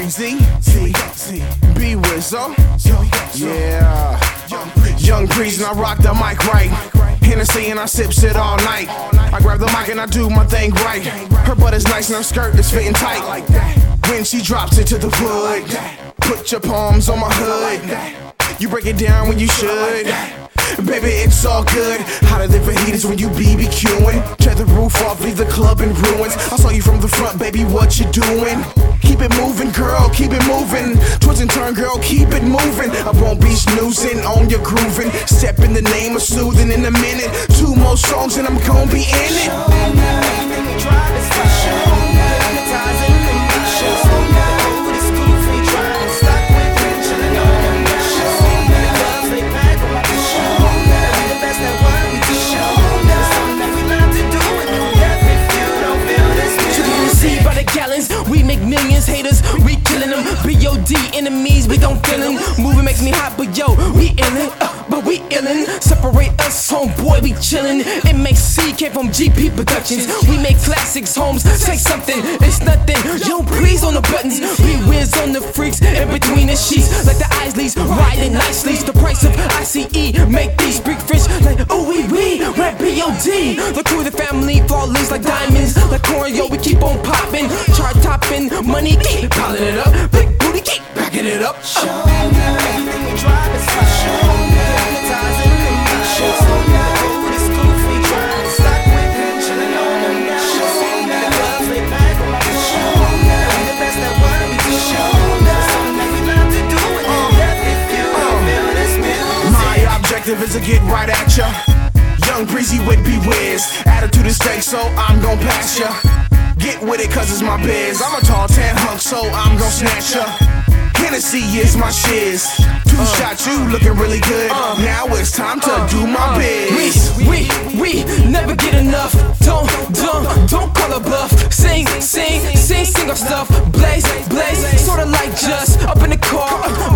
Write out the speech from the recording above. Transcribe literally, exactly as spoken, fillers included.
Z, Z, Z, B Wizzo, yeah. Young Breeze and I rock the mic right. Hennessy and I sips it all night. I grab the mic and I do my thing right. Her butt is nice and her skirt is fitting tight. When she drops it to the wood, put your palms on my hood. You break it down when you should. Baby, it's all good. Hotter than fajitas when you BBQing. Tear the roof off, leave the club in ruins. I saw you from the front, baby, what you doing? Keep it moving, girl, keep it moving. Twist and turn, girl, keep it moving. I won't be snoozing on your grooving. Step in the name of soothing in a minute. Two more songs and I'm gon' be in it. We make millions, haters, we killing them. B O D enemies, we don't feel them. Moving makes me hot, but yo, we illin', uh, but we illin'. Separate us, homeboy, we chillin'. It makes C came from G P Productions. We make classics, homes, say something, it's nothing. Yo, please on the buttons, we whiz on the freaks. In between the sheets, like the Isleys, riding nicely. The price of I C E, make these big fish like ooh wee wee, rap B O D. The crew, the family, flawless like diamonds, like corn, yo, we keep on popping. Chart topping, money keep piling it up. Big booty keep backing it up. Show me everything we drive is fine. Show me hypnotizing the mind. Show me ooh, this goofy trying to stack with him, chilling on them now. Show me the gloves they pack on my show me the best that what we do. Show me something we love to do with it. Death if you don't feel this music. My objective is to get right at ya. Young Breezy with B-Wiz. Attitude is fake, so I'm gon' pass ya. Get with it cause it's my biz. I'm a tall tan hunk, so I'm gon' snatch ya. Hennessy is my shiz. Two uh, shots, you looking really good. uh, Now it's time to uh, do my uh, biz. We, we, we never get enough. Don't, don't, don't call a bluff. Sing, sing, sing, sing our stuff. Blaze, blaze, sorta like just up in the car.